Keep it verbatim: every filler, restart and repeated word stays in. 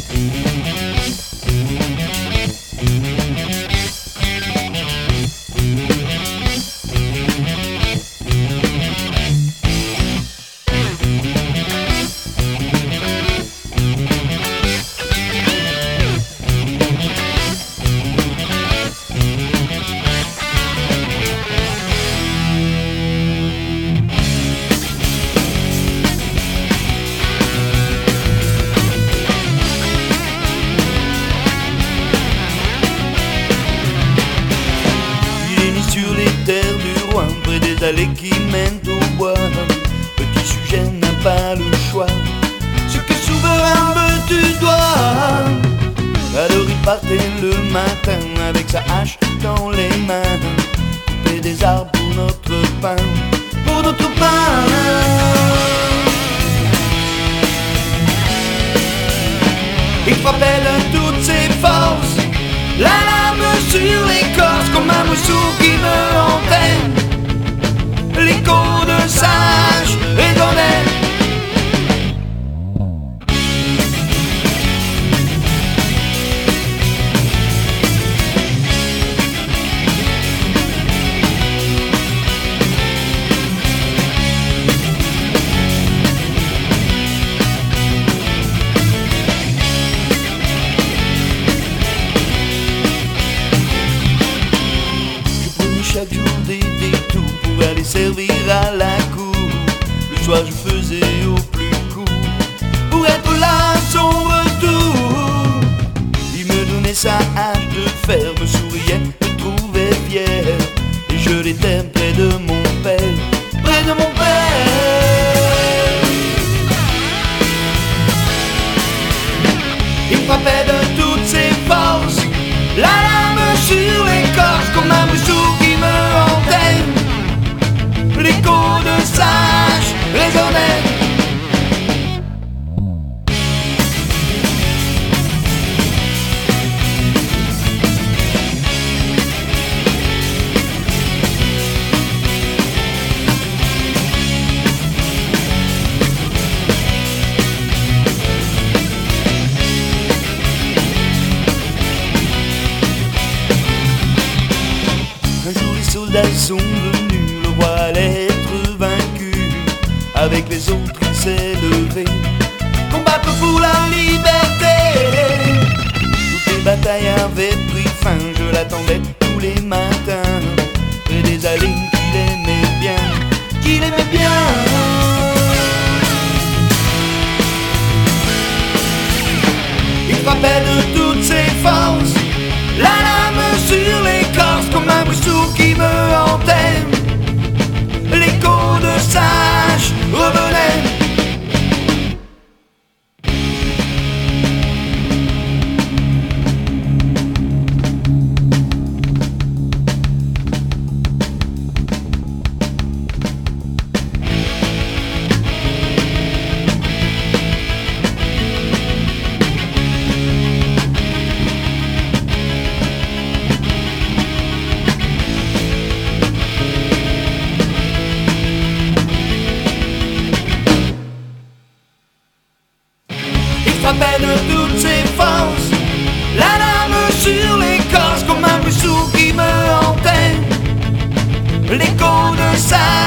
Près des allées qui mènent au bois, petit sujet n'a pas le choix. Ce que souverain veux-tu dois. Alors il partait le matin avec sa hache dans les mains, couper des arbres pour notre pain, pour notre pain. Il frappait de toutes ses forces, la lame sur l'écorce comme un mousseau qui me hantait. L'écho de sage résonnait. Je prenais chaque jour des détours pour aller servir à la cour. Le soir je faisais au plus court pour être là à son retour. Il me donnait sa hache de fer, me souriait, me trouvait fier. Et je l'étais près de mon père, près de mon père. Il frappait de toutes ses forces, la lame sur l'écorce comme un mousseau qui me hantait. L'écho de sage résonnait. Un jour les soldats sont venus, le roi allait être vaincu. Avec les autres il s'est levé, combattre pour la liberté. Toutes les batailles avaient pris fin, je l'attendais tous les matins, près des allées qu'il aimait bien, qu'il aimait bien. Il frappait de toutes ses forces, la lame sur l'écorce comme un mousseau qui me hantait. L'écho de sage revenait. Frappait de toutes ses forces, la lame sur l'écorce comme un mousseau qui me hantait. L'écho de sa